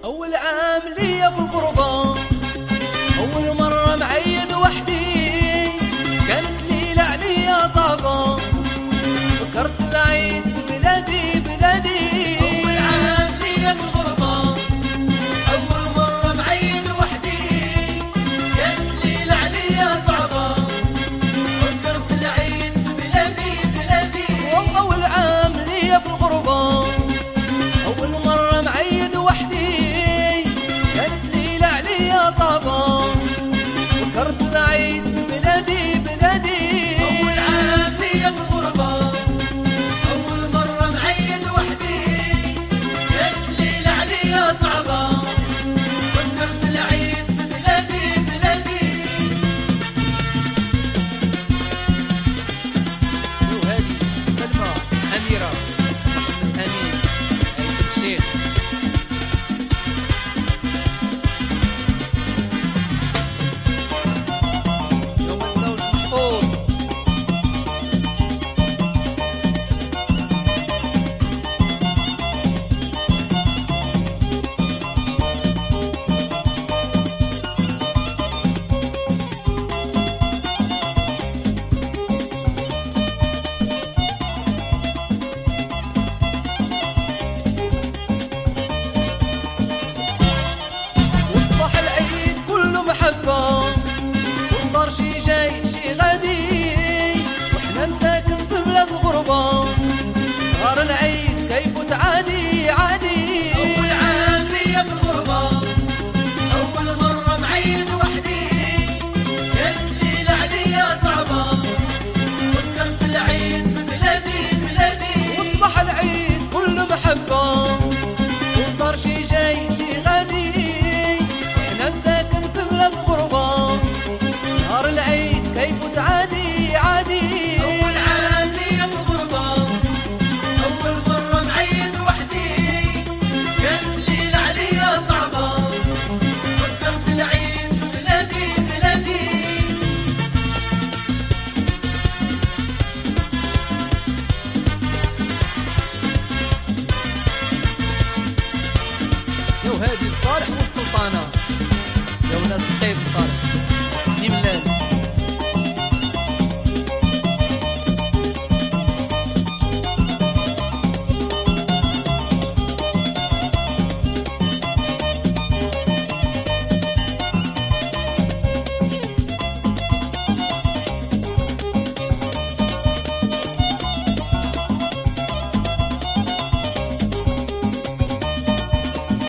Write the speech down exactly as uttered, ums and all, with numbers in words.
أول عام ليا في الغربة، أول مرة معين وحدي، كانت ليلة عليا صعبة، فكرت العيد في بلادي بلادي. أول عام ليا في الغربة، أول مرة معين وحدي، كانت ليلة عليا صعبة، فكرت العيد في بلادي بلادي. أول عام ليا في الغربة، أول مرة معين وحدي، كانت ليلة عليا صعبة، فكرت العيد في بلادي بلادي. أول عام ليا في الغربة، أول مرة معين وحدي، كانت ليلة عليا صعبة، فكرت العيد في بلادي بلادي. وهذه سلمى أميرة أمين عيد الشيخ. يوم الزوج محفوظ. وصباح العيد كله محبة، والنار شي جاي شي غادي، واحنا مساكن في بلاد الغربة، نهار العيد كيف تعادي عادي. أول عام ليا في الغربة، أول مرة معين وحدي، كانت ليلة عليا صعبة، فكرت العيد في بلادي بلادي. وصباح العيد كله محبة، والنار شي جاي شي غادي، واحنا مساكن في بلاد الغربة، نهار العيد كيف تعادي عادي. أول عام ليا في الغربة، أول مرة معين وحدي، كانت ليلة عليا صعبة، فكرت العيد في بلادي بلادي. يا وهادي صالح ولد سلطانة، يا ولاد الطيب